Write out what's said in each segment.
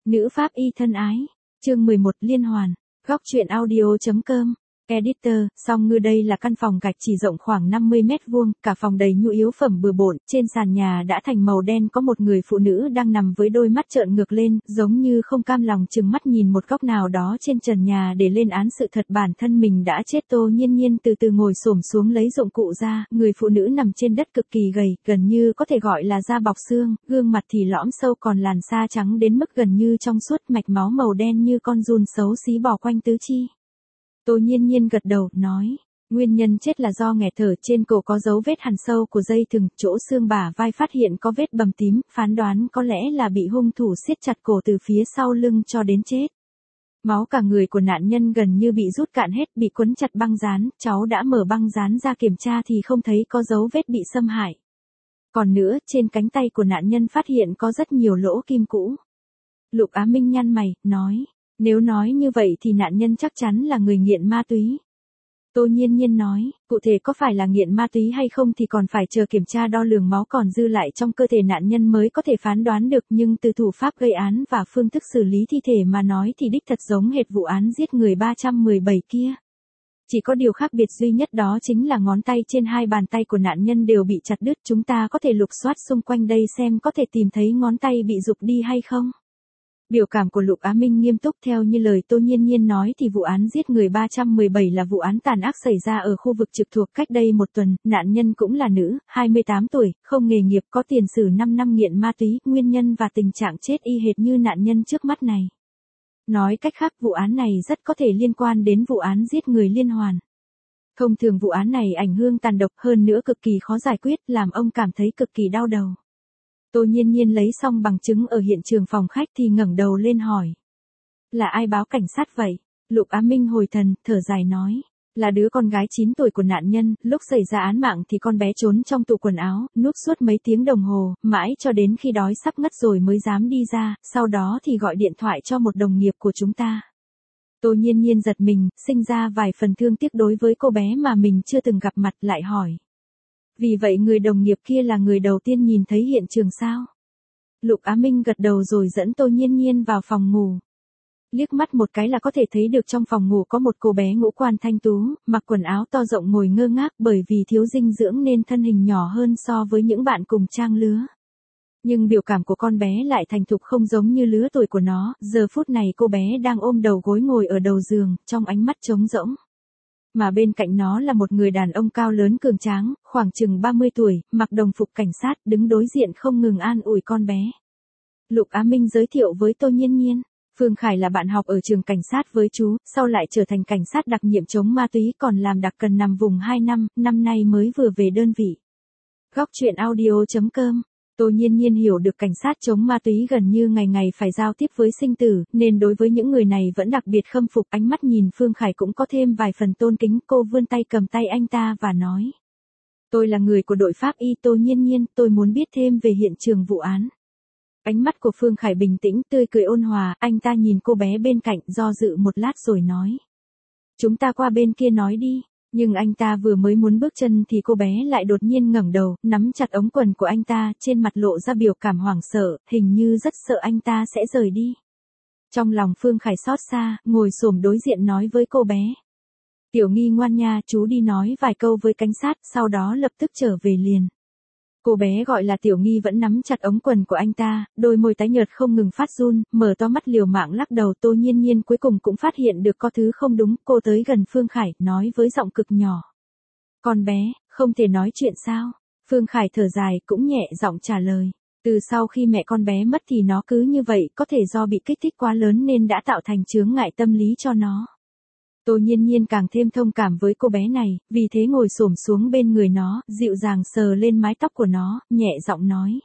Nữ pháp y thân ái. Chương 11 liên hoàn. Góc truyện audio.com. Editor, Song Ngư đây là căn phòng gạch chỉ rộng khoảng 50 mét vuông, cả phòng đầy nhu yếu phẩm bừa bộn, trên sàn nhà đã thành màu đen có một người phụ nữ đang nằm với đôi mắt trợn ngược lên, giống như không cam lòng trừng mắt nhìn một góc nào đó trên trần nhà để lên án sự thật bản thân mình đã chết. Tô Nhiên Nhiên từ từ ngồi xổm xuống lấy dụng cụ ra, người phụ nữ nằm trên đất cực kỳ gầy, gần như có thể gọi là da bọc xương, gương mặt thì lõm sâu còn làn da trắng đến mức gần như trong suốt, mạch máu màu đen như con giun xấu xí bò quanh tứ chi. Tô Nhiên Nhiên gật đầu, nói, nguyên nhân chết là do nghẹt thở, trên cổ có dấu vết hằn sâu của dây thừng, chỗ xương bả vai phát hiện có vết bầm tím, phán đoán có lẽ là bị hung thủ siết chặt cổ từ phía sau lưng cho đến chết. Máu cả người của nạn nhân gần như bị rút cạn hết, bị quấn chặt băng dán, cháu đã mở băng dán ra kiểm tra thì không thấy có dấu vết bị xâm hại. Còn nữa, trên cánh tay của nạn nhân phát hiện có rất nhiều lỗ kim cũ. Lục Á Minh nhăn mày, nói. Nếu nói như vậy thì nạn nhân chắc chắn là người nghiện ma túy. Tô Nhiên Nhiên nói, cụ thể có phải là nghiện ma túy hay không thì còn phải chờ kiểm tra đo lường máu còn dư lại trong cơ thể nạn nhân mới có thể phán đoán được, nhưng từ thủ pháp gây án và phương thức xử lý thi thể mà nói thì đích thật giống hệt vụ án giết người 317 kia. Chỉ có điều khác biệt duy nhất đó chính là ngón tay trên hai bàn tay của nạn nhân đều bị chặt đứt. Chúng ta có thể lục soát xung quanh đây xem có thể tìm thấy ngón tay bị rụng đi hay không. Biểu cảm của Lục Á Minh nghiêm túc, theo như lời Tô Nhiên Nhiên nói thì vụ án giết người 317 là vụ án tàn ác xảy ra ở khu vực trực thuộc cách đây một tuần, nạn nhân cũng là nữ, 28 tuổi, không nghề nghiệp, có tiền sử 5 năm nghiện ma túy, nguyên nhân và tình trạng chết y hệt như nạn nhân trước mắt này. Nói cách khác, vụ án này rất có thể liên quan đến vụ án giết người liên hoàn. Thông thường vụ án này ảnh hưởng tàn độc, hơn nữa cực kỳ khó giải quyết, làm ông cảm thấy cực kỳ đau đầu. Tô Nhiên Nhiên lấy xong bằng chứng ở hiện trường phòng khách thì ngẩng đầu lên hỏi. Là ai báo cảnh sát vậy? Lục Á Minh hồi thần, thở dài nói. Là đứa con gái 9 tuổi của nạn nhân, lúc xảy ra án mạng thì con bé trốn trong tủ quần áo, núp suốt mấy tiếng đồng hồ, mãi cho đến khi đói sắp ngất rồi mới dám đi ra, sau đó thì gọi điện thoại cho một đồng nghiệp của chúng ta. Tô Nhiên Nhiên giật mình, sinh ra vài phần thương tiếc đối với cô bé mà mình chưa từng gặp mặt, lại hỏi. Vì vậy người đồng nghiệp kia là người đầu tiên nhìn thấy hiện trường sao? Lục Á Minh gật đầu rồi dẫn Tô Nhiên Nhiên vào phòng ngủ. Liếc mắt một cái là có thể thấy được trong phòng ngủ có một cô bé ngũ quan thanh tú, mặc quần áo to rộng ngồi ngơ ngác, bởi vì thiếu dinh dưỡng nên thân hình nhỏ hơn so với những bạn cùng trang lứa. Nhưng biểu cảm của con bé lại thành thục không giống như lứa tuổi của nó, giờ phút này cô bé đang ôm đầu gối ngồi ở đầu giường, trong ánh mắt trống rỗng. Mà bên cạnh nó là một người đàn ông cao lớn cường tráng, khoảng chừng 30 tuổi, mặc đồng phục cảnh sát, đứng đối diện không ngừng an ủi con bé. Lục Á Minh giới thiệu với Tô Nhiên Nhiên, Phương Khải là bạn học ở trường cảnh sát với chú, sau lại trở thành cảnh sát đặc nhiệm chống ma túy, còn làm đặc cần nằm vùng 2 năm, năm nay mới vừa về đơn vị. Góc truyện audio.com. Tô Nhiên Nhiên hiểu được cảnh sát chống ma túy gần như ngày ngày phải giao tiếp với sinh tử, nên đối với những người này vẫn đặc biệt khâm phục, ánh mắt nhìn Phương Khải cũng có thêm vài phần tôn kính. Cô vươn tay cầm tay anh ta và nói. Tôi là người của đội pháp y Tô Nhiên Nhiên, tôi muốn biết thêm về hiện trường vụ án. Ánh mắt của Phương Khải bình tĩnh, tươi cười ôn hòa, anh ta nhìn cô bé bên cạnh, do dự một lát rồi nói. Chúng ta qua bên kia nói đi. Nhưng anh ta vừa mới muốn bước chân thì cô bé lại đột nhiên ngẩng đầu, nắm chặt ống quần của anh ta, trên mặt lộ ra biểu cảm hoảng sợ, hình như rất sợ anh ta sẽ rời đi. Trong lòng Phương Khải xót xa, ngồi xổm đối diện nói với cô bé. Tiểu Nghi ngoan nha, chú đi nói vài câu với cảnh sát, sau đó lập tức trở về liền. Cô bé gọi là Tiểu Nghi vẫn nắm chặt ống quần của anh ta, đôi môi tái nhợt không ngừng phát run, mở to mắt liều mạng lắc đầu. Tô Nhiên Nhiên cuối cùng cũng phát hiện được có thứ không đúng, cô tới gần Phương Khải, nói với giọng cực nhỏ. Con bé, không thể nói chuyện sao? Phương Khải thở dài, cũng nhẹ giọng trả lời. Từ sau khi mẹ con bé mất thì nó cứ như vậy, có thể do bị kích thích quá lớn nên đã tạo thành chướng ngại tâm lý cho nó. Tô Nhiên Nhiên càng thêm thông cảm với cô bé này, vì thế ngồi xổm xuống bên người nó, dịu dàng sờ lên mái tóc của nó, nhẹ giọng nói.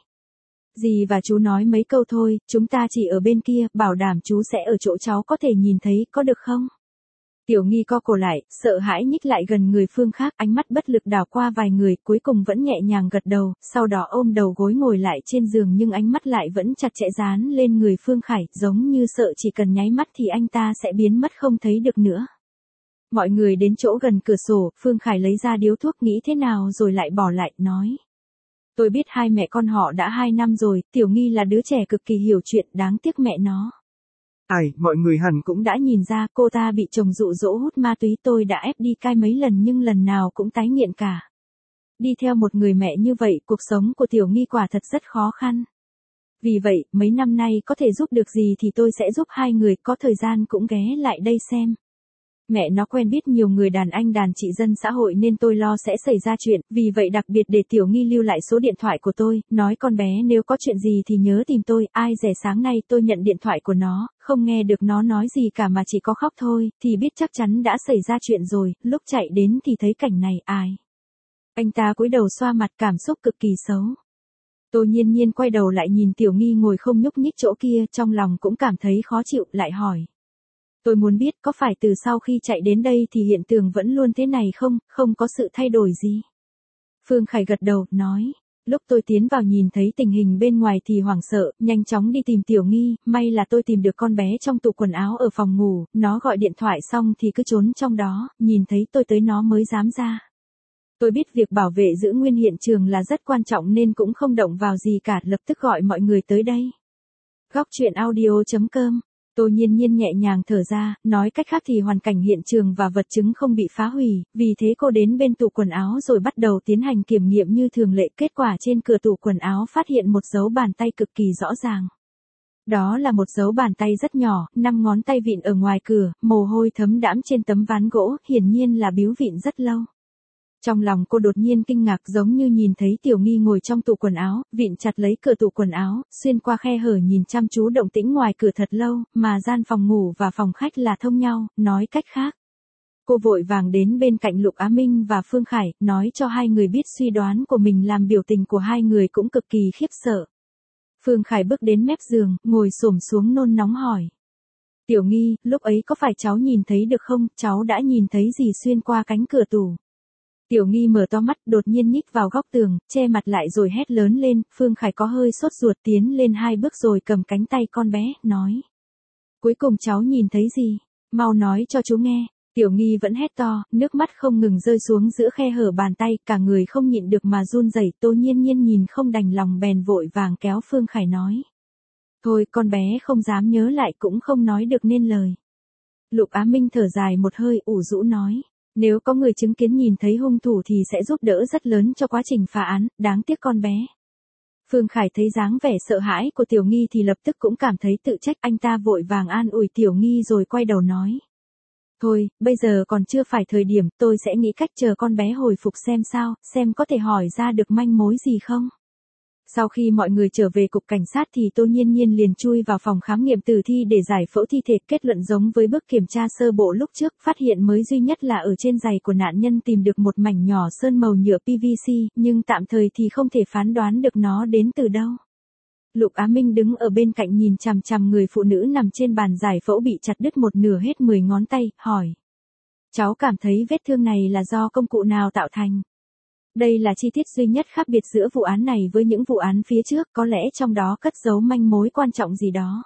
Dì và chú nói mấy câu thôi, chúng ta chỉ ở bên kia, bảo đảm chú sẽ ở chỗ cháu có thể nhìn thấy, có được không? Tiểu Nghi co cổ lại, sợ hãi nhích lại gần người Phương khác, ánh mắt bất lực đảo qua vài người, cuối cùng vẫn nhẹ nhàng gật đầu, sau đó ôm đầu gối ngồi lại trên giường nhưng ánh mắt lại vẫn chặt chẽ dán lên người Phương Khải, giống như sợ chỉ cần nháy mắt thì anh ta sẽ biến mất không thấy được nữa. Mọi người đến chỗ gần cửa sổ, Phương Khải lấy ra điếu thuốc nghĩ thế nào rồi lại bỏ lại, nói. Tôi biết hai mẹ con họ đã 2 năm rồi, Tiểu Nghi là đứa trẻ cực kỳ hiểu chuyện, đáng tiếc mẹ nó. Mọi người hẳn cũng đã nhìn ra cô ta bị chồng dụ dỗ hút ma túy, tôi đã ép đi cai mấy lần nhưng lần nào cũng tái nghiện cả. Đi theo một người mẹ như vậy, cuộc sống của Tiểu Nghi quả thật rất khó khăn. Vì vậy, mấy năm nay có thể giúp được gì thì tôi sẽ giúp hai người, có thời gian cũng ghé lại đây xem. Mẹ nó quen biết nhiều người đàn anh đàn chị dân xã hội nên tôi lo sẽ xảy ra chuyện, vì vậy đặc biệt để Tiểu Nghi lưu lại số điện thoại của tôi, nói con bé nếu có chuyện gì thì nhớ tìm tôi. Ai dè sáng nay tôi nhận điện thoại của nó, không nghe được nó nói gì cả mà chỉ có khóc thôi, thì biết chắc chắn đã xảy ra chuyện rồi, lúc chạy đến thì thấy cảnh này. Anh ta cúi đầu xoa mặt, cảm xúc cực kỳ xấu. Tôi nhiên quay đầu lại nhìn Tiểu Nghi ngồi không nhúc nhích chỗ kia, trong lòng cũng cảm thấy khó chịu, lại hỏi. Tôi muốn biết có phải từ sau khi chạy đến đây thì hiện tượng vẫn luôn thế này không, không có sự thay đổi gì. Phương Khải gật đầu, nói. Lúc tôi tiến vào nhìn thấy tình hình bên ngoài thì hoảng sợ, nhanh chóng đi tìm Tiểu Nghi, may là tôi tìm được con bé trong tủ quần áo ở phòng ngủ, nó gọi điện thoại xong thì cứ trốn trong đó, nhìn thấy tôi tới nó mới dám ra. Tôi biết việc bảo vệ giữ nguyên hiện trường là rất quan trọng nên cũng không động vào gì cả, lập tức gọi mọi người tới đây. Góc truyện audio.com. Tôi nhiên nhẹ nhàng thở ra, nói cách khác thì hoàn cảnh hiện trường và vật chứng không bị phá hủy, vì thế cô đến bên tủ quần áo rồi bắt đầu tiến hành kiểm nghiệm như thường lệ. Kết quả trên cửa tủ quần áo phát hiện một dấu bàn tay cực kỳ rõ ràng. Đó là một dấu bàn tay rất nhỏ, 5 ngón tay vịn ở ngoài cửa, mồ hôi thấm đẫm trên tấm ván gỗ, hiển nhiên là biếu vịn rất lâu. Trong lòng cô đột nhiên kinh ngạc, giống như nhìn thấy Tiểu Nghi ngồi trong tủ quần áo, vịn chặt lấy cửa tủ quần áo, xuyên qua khe hở nhìn chăm chú động tĩnh ngoài cửa thật lâu, mà gian phòng ngủ và phòng khách là thông nhau, nói cách khác. Cô vội vàng đến bên cạnh Lục Á Minh và Phương Khải, nói cho hai người biết suy đoán của mình, làm biểu tình của hai người cũng cực kỳ khiếp sợ. Phương Khải bước đến mép giường, ngồi xổm xuống nôn nóng hỏi. Tiểu Nghi, lúc ấy có phải cháu nhìn thấy được không, cháu đã nhìn thấy gì xuyên qua cánh cửa tủ? Tiểu Nghi mở to mắt, đột nhiên nhích vào góc tường, che mặt lại rồi hét lớn lên. Phương Khải có hơi sốt ruột, tiến lên 2 bước rồi cầm cánh tay con bé, nói. Cuối cùng cháu nhìn thấy gì? Mau nói cho chú nghe. Tiểu Nghi vẫn hét to, nước mắt không ngừng rơi xuống giữa khe hở bàn tay, cả người không nhịn được mà run rẩy. Tô Nhiên nhìn không đành lòng bèn vội vàng kéo Phương Khải nói. Thôi, con bé không dám nhớ lại cũng không nói được nên lời. Lục Á Minh thở dài một hơi, ủ rũ nói. Nếu có người chứng kiến nhìn thấy hung thủ thì sẽ giúp đỡ rất lớn cho quá trình phá án, đáng tiếc con bé. Phương Khải thấy dáng vẻ sợ hãi của Tiểu Nghi thì lập tức cũng cảm thấy tự trách, anh ta vội vàng an ủi Tiểu Nghi rồi quay đầu nói. Thôi, bây giờ còn chưa phải thời điểm, tôi sẽ nghĩ cách chờ con bé hồi phục xem sao, xem có thể hỏi ra được manh mối gì không. Sau khi mọi người trở về cục cảnh sát thì Tô Nhiên liền chui vào phòng khám nghiệm tử thi để giải phẫu thi thể. Kết luận giống với bước kiểm tra sơ bộ lúc trước, phát hiện mới duy nhất là ở trên giày của nạn nhân tìm được một mảnh nhỏ sơn màu nhựa PVC, nhưng tạm thời thì không thể phán đoán được nó đến từ đâu. Lục Á Minh đứng ở bên cạnh nhìn chằm chằm người phụ nữ nằm trên bàn giải phẫu bị chặt đứt một nửa hết 10 ngón tay, hỏi. Cháu cảm thấy vết thương này là do công cụ nào tạo thành? Đây là chi tiết duy nhất khác biệt giữa vụ án này với những vụ án phía trước, có lẽ trong đó cất giấu manh mối quan trọng gì đó.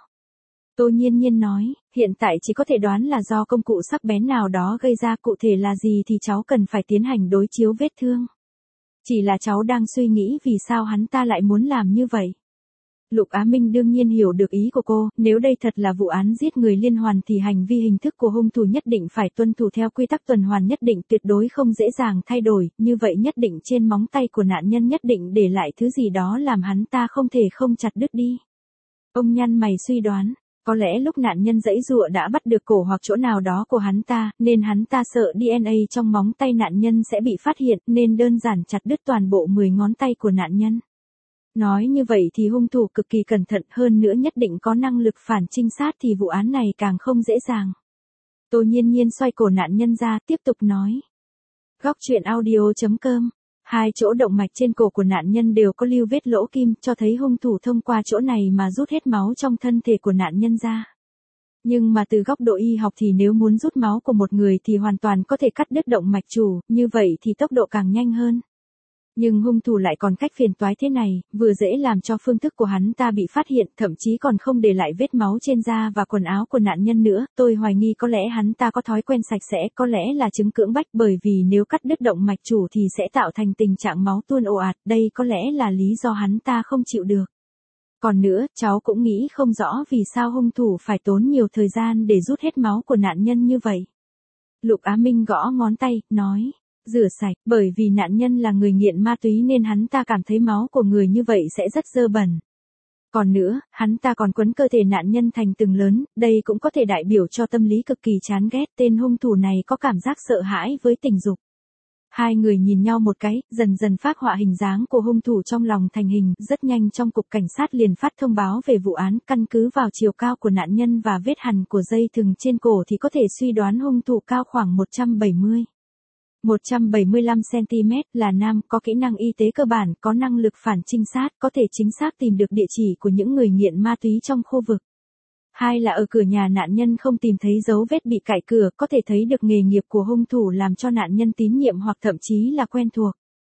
Tô Nhiên nói, hiện tại chỉ có thể đoán là do công cụ sắc bén nào đó gây ra, cụ thể là gì thì cháu cần phải tiến hành đối chiếu vết thương. Chỉ là cháu đang suy nghĩ vì sao hắn ta lại muốn làm như vậy. Lục Á Minh đương nhiên hiểu được ý của cô, nếu đây thật là vụ án giết người liên hoàn thì hành vi hình thức của hung thủ nhất định phải tuân thủ theo quy tắc tuần hoàn nhất định, tuyệt đối không dễ dàng thay đổi, như vậy nhất định trên móng tay của nạn nhân nhất định để lại thứ gì đó làm hắn ta không thể không chặt đứt đi. Ông nhăn mày suy đoán, có lẽ lúc nạn nhân giãy giụa đã bắt được cổ hoặc chỗ nào đó của hắn ta, nên hắn ta sợ DNA trong móng tay nạn nhân sẽ bị phát hiện, nên đơn giản chặt đứt toàn bộ 10 ngón tay của nạn nhân. Nói như vậy thì hung thủ cực kỳ cẩn thận, hơn nữa nhất định có năng lực phản trinh sát thì vụ án này càng không dễ dàng. Tô Nhiên xoay cổ nạn nhân ra, tiếp tục nói. Góc truyện audio.com. 2 chỗ động mạch trên cổ của nạn nhân đều có lưu vết lỗ kim, cho thấy hung thủ thông qua chỗ này mà rút hết máu trong thân thể của nạn nhân ra. Nhưng mà từ góc độ y học thì nếu muốn rút máu của một người thì hoàn toàn có thể cắt đứt động mạch chủ, như vậy thì tốc độ càng nhanh hơn. Nhưng hung thủ lại còn cách phiền toái thế này, vừa dễ làm cho phương thức của hắn ta bị phát hiện, thậm chí còn không để lại vết máu trên da và quần áo của nạn nhân nữa. Tôi hoài nghi có lẽ hắn ta có thói quen sạch sẽ, có lẽ là chứng cưỡng bách, bởi vì nếu cắt đứt động mạch chủ thì sẽ tạo thành tình trạng máu tuôn ồ ạt, đây có lẽ là lý do hắn ta không chịu được. Còn nữa, cháu cũng nghĩ không rõ vì sao hung thủ phải tốn nhiều thời gian để rút hết máu của nạn nhân như vậy. Lục Á Minh gõ ngón tay, nói, rửa sạch, bởi vì nạn nhân là người nghiện ma túy nên hắn ta cảm thấy máu của người như vậy sẽ rất dơ bẩn. Còn nữa, hắn ta còn quấn cơ thể nạn nhân thành từng lớn, đây cũng có thể đại biểu cho tâm lý cực kỳ chán ghét, tên hung thủ này có cảm giác sợ hãi với tình dục. Hai người nhìn nhau một cái, dần dần phác họa hình dáng của hung thủ trong lòng thành hình, rất nhanh trong cục cảnh sát liền phát thông báo về vụ án, căn cứ vào chiều cao của nạn nhân và vết hằn của dây thừng trên cổ thì có thể suy đoán hung thủ cao khoảng 175 cm, là nam, có kỹ năng y tế cơ bản, có năng lực phản trinh sát, có thể chính xác tìm được địa chỉ của những người nghiện ma túy trong khu vực. Hai là ở cửa nhà nạn nhân không tìm thấy dấu vết bị cạy cửa, có thể thấy được nghề nghiệp của hung thủ làm cho nạn nhân tín nhiệm hoặc thậm chí là quen thuộc.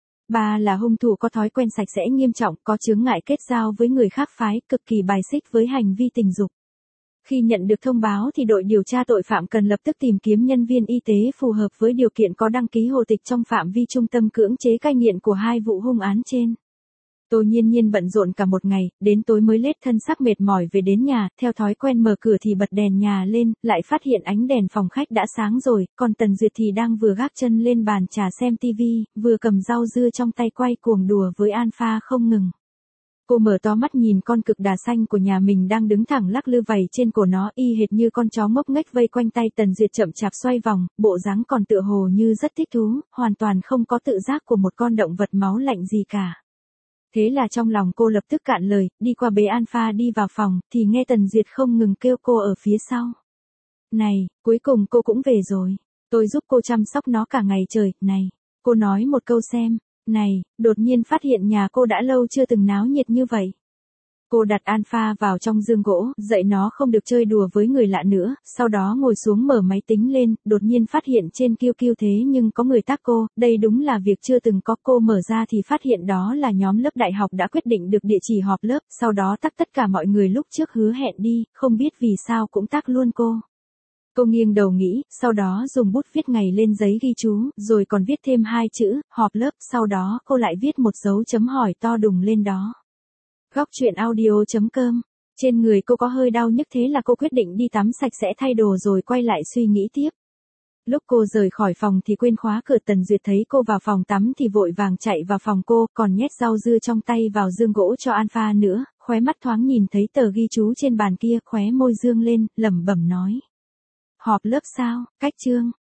Ba là hung thủ có thói quen sạch sẽ nghiêm trọng, có chướng ngại kết giao với người khác phái, cực kỳ bài xích với hành vi tình dục. Khi nhận được thông báo thì đội điều tra tội phạm cần lập tức tìm kiếm nhân viên y tế phù hợp với điều kiện có đăng ký hộ tịch trong phạm vi trung tâm cưỡng chế cai nghiện của hai vụ hung án trên. Tô Nhiên Nhiên bận rộn cả một ngày, đến tối mới lết thân xác mệt mỏi về đến nhà, theo thói quen mở cửa thì bật đèn nhà lên, lại phát hiện ánh đèn phòng khách đã sáng rồi, còn Tần Duyệt thì đang vừa gác chân lên bàn trà xem tivi, vừa cầm rau dưa trong tay quay cuồng đùa với Alpha không ngừng. Cô mở to mắt nhìn con cực đà xanh của nhà mình đang đứng thẳng lắc lư vầy trên cổ nó, y hệt như con chó ngốc nghếch vây quanh tay Tần Duyệt chậm chạp xoay vòng, bộ dáng còn tựa hồ như rất thích thú, hoàn toàn không có tự giác của một con động vật máu lạnh gì cả. Thế là trong lòng cô lập tức cạn lời, đi qua bế Alpha đi vào phòng, thì nghe Tần Duyệt không ngừng kêu cô ở phía sau. Này, cuối cùng cô cũng về rồi. Tôi giúp cô chăm sóc nó cả ngày trời, này. Cô nói một câu xem. Này, đột nhiên phát hiện nhà cô đã lâu chưa từng náo nhiệt như vậy. Cô đặt Alpha vào trong giường gỗ, dạy nó không được chơi đùa với người lạ nữa, sau đó ngồi xuống mở máy tính lên, đột nhiên phát hiện trên QQ thế nhưng có người tag cô, đây đúng là việc chưa từng có. Cô mở ra thì phát hiện đó là nhóm lớp đại học đã quyết định được địa chỉ họp lớp, sau đó tag tất cả mọi người lúc trước hứa hẹn đi, không biết vì sao cũng tag luôn cô. Cô nghiêng đầu nghĩ, sau đó dùng bút viết ngày lên giấy ghi chú, rồi còn viết thêm 2 chữ, họp lớp, sau đó cô lại viết một dấu chấm hỏi to đùng lên đó. Góc truyện audio.com. Trên người cô có hơi đau nhức thế là cô quyết định đi tắm sạch sẽ thay đồ rồi quay lại suy nghĩ tiếp. Lúc cô rời khỏi phòng thì quên khóa cửa. Tần Duyệt thấy cô vào phòng tắm thì vội vàng chạy vào phòng cô, còn nhét rau dưa trong tay vào giương gỗ cho Alpha nữa, khóe mắt thoáng nhìn thấy tờ ghi chú trên bàn kia, khóe môi dương lên, lẩm bẩm nói. Họp lớp sao, cách chương.